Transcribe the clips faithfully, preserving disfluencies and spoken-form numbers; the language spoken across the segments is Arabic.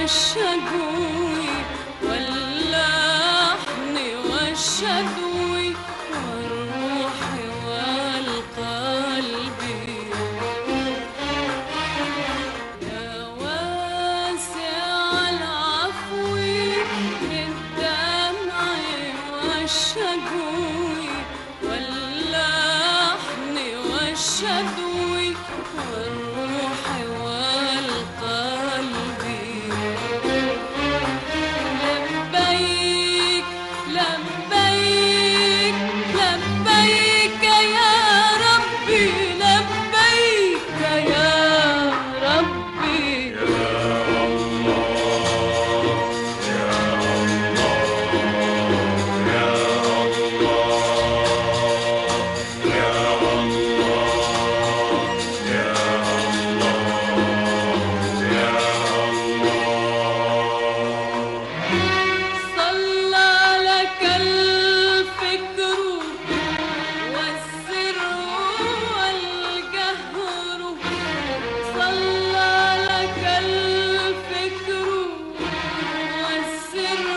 والشجوي واللحن والشدوي والروح والقلب. يا واسع العفو للدمع والشجوي واللحن والشدوي والروح والقلب. لبيك لبيك لبيك يا ربي، لبيك يا ربي. صلى لك الفكر والسر والجهر، صلى لك الفكر والسر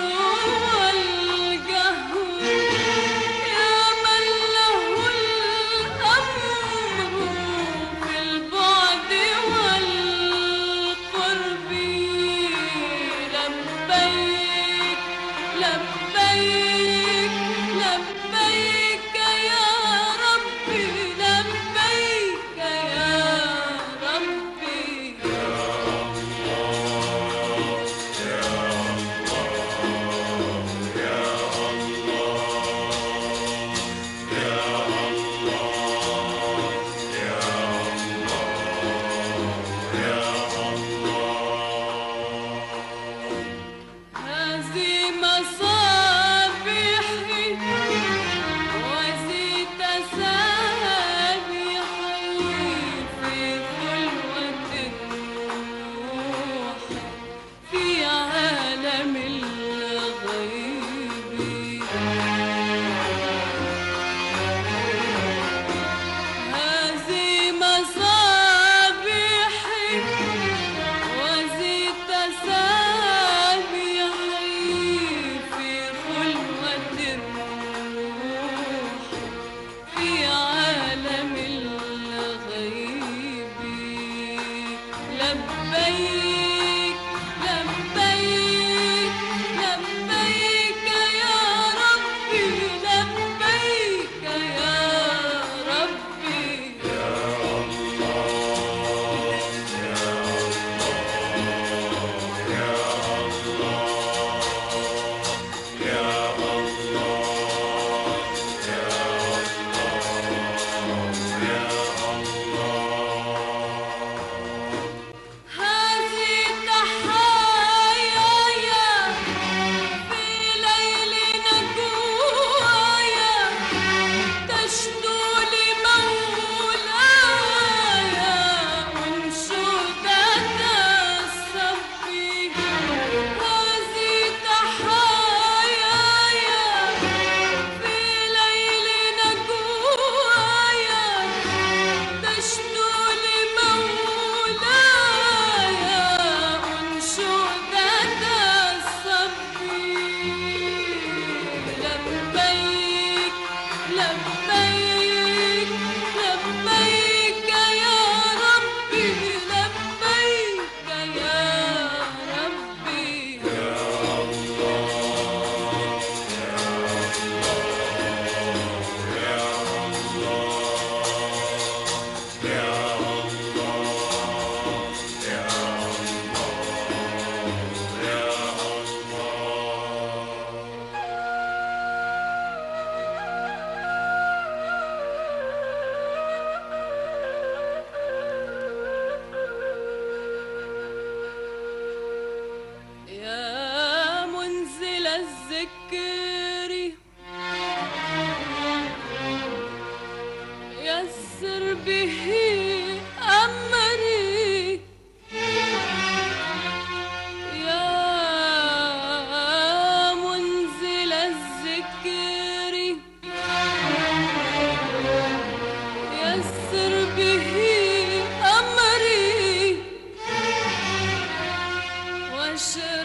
والجهر. يا من له الأمر في البعد والقرب. لبيك لبيك لبيك يا ربي، لبيك يا ربي. هذه مصابيحي وذي تسابيحي في خلوة الروح في عالم الغيب. هذه مصابيحي وذي تسابيحي في خلوة الروح في عالم الغيب. لبيك لبيك لبيك يا ربي، لبيك يا ربي. هذه تحاياي في ليل نجوايا تشدو لمولاي أنشودة الصبي. هذه تحاياي في ليل نجوايا تشدو لمولاي أنشودة الصبي. لبيك لبيك لبيك يا ربي، لبيك يا ربي. يا منزل الذكر يسر به أمري. يا منزل الذكر يسر به أمري. عشان